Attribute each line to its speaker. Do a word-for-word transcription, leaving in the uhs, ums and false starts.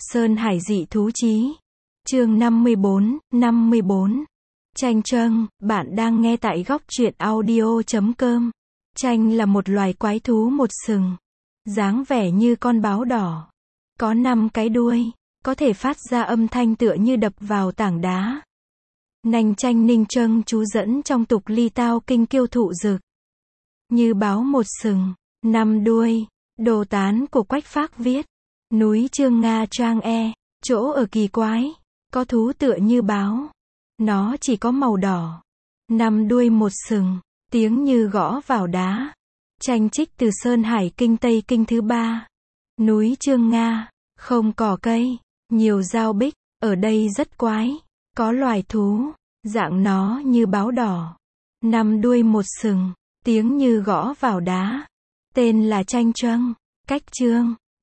Speaker 1: Sơn Hải dị thú chí. Chương năm mươi bốn, năm mươi bốn. Chanh Trâng, bạn đang nghe tại góc truyện audio chấm com. Chanh là một loài quái thú một sừng, dáng vẻ như con báo đỏ, có năm cái đuôi, có thể phát ra âm thanh tựa như đập vào tảng đá. Nành chanh ninh trâng chú dẫn trong tục ly tao kinh kiêu thụ dực. Như báo một sừng, năm đuôi. Đồ tán của Quách Phác viết. Núi Chương Nga Trang E, chỗ ở kỳ quái, có thú tựa như báo. Nó chỉ có màu đỏ, năm đuôi một sừng, tiếng như gõ vào đá. Chanh trích từ Sơn Hải Kinh Tây Kinh thứ ba. Núi Chương Nga, không cỏ cây, nhiều dao bích, ở đây rất quái. Có loài thú, dạng nó như báo đỏ, năm đuôi một sừng, tiếng như gõ vào đá. Tên là Chanh Trâng. Cách chương.